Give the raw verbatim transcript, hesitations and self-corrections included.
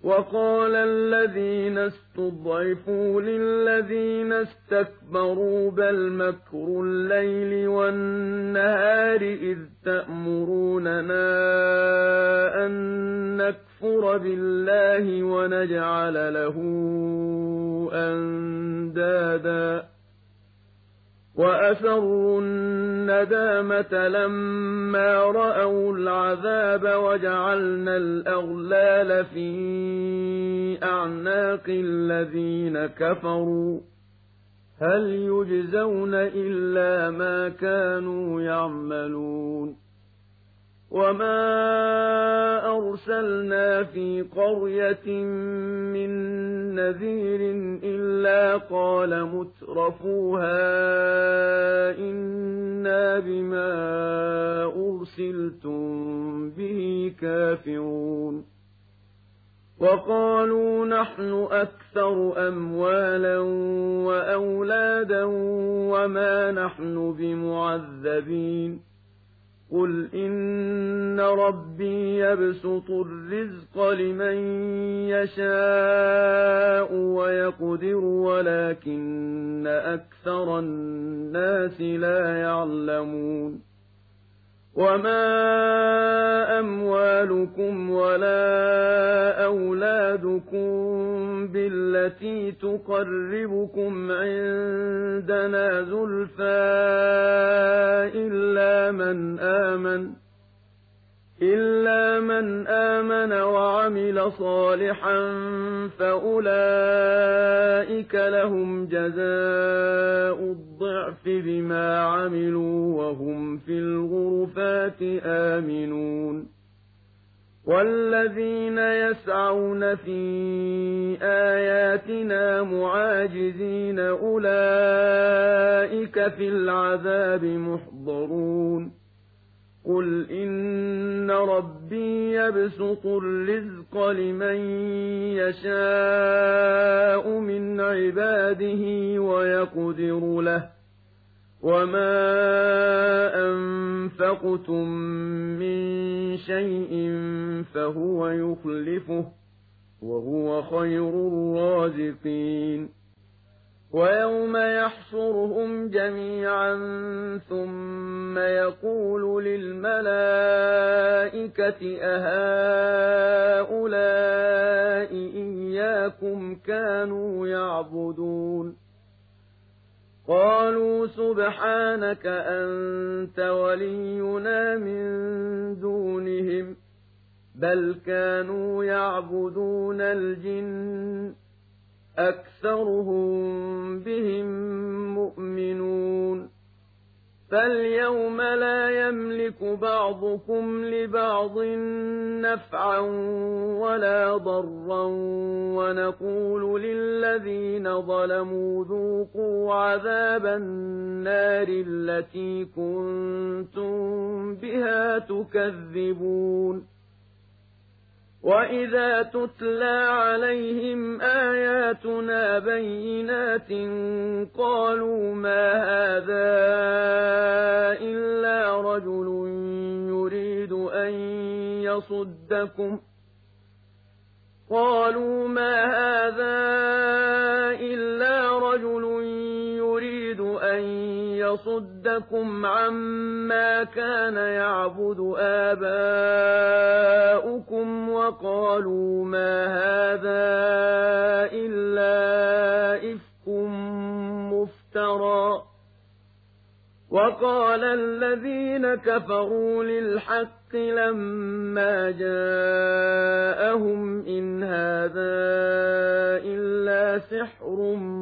وقال الذين استضعفوا للذين استكبروا بل مكر الليل والنهار إذ تأمروننا أن نكفر بالله ونجعل له أندادا وأسروا الندامة لما رأوا العذاب وجعلنا الأغلال في أعناق الذين كفروا هل يجزون إلا ما كانوا يعملون وما أرسلنا في قرية من نذير إلا قال مترفوها إنا بما أرسلتم به كافرون وقالوا نحن أكثر أموالا وأولادا وما نحن بمعذبين قل إن ربي يبسط الرزق لمن يشاء ويقدر ولكن أكثر الناس لا يعلمون وما أموالكم ولا أولادكم بالتي تقربكم عندنا زلفى إلا من آمن إلا من آمن وعمل صالحا فأولئك لهم جزاء الضعف بما عملوا وهم في الغرفات آمنون والذين يسعون في آياتنا معاجزين أولئك في العذاب محضرون قل إن ربي يبسط الرزق لمن يشاء من عباده ويقدر له وما أنفقتم من شيء فهو يخلفه وهو خير الرازقين ويوم يحشرهم جميعا ثم يقول للملائكة أهؤلاء إياكم كانوا يعبدون قالوا سبحانك أنت ولينا من دونهم بل كانوا يعبدون الجن أكثرهم بهم مؤمنون فاليوم لا يملك بعضكم لبعض نفعا ولا ضرا ونقول للذين ظلموا ذوقوا عذاب النار التي كنتم بها تكذبون وإذا تتلى عليهم آياتنا بينات قالوا ما هذا إلا رجل يريد أن يصدكم قالوا ما هذا إلا رجل يريد أن يصدكم عما كان يعبد آباؤكم وقالوا ما هذا إلا إفك مفترى وقال الذين كفروا للحق لما جاءهم إن هذا إلا سحر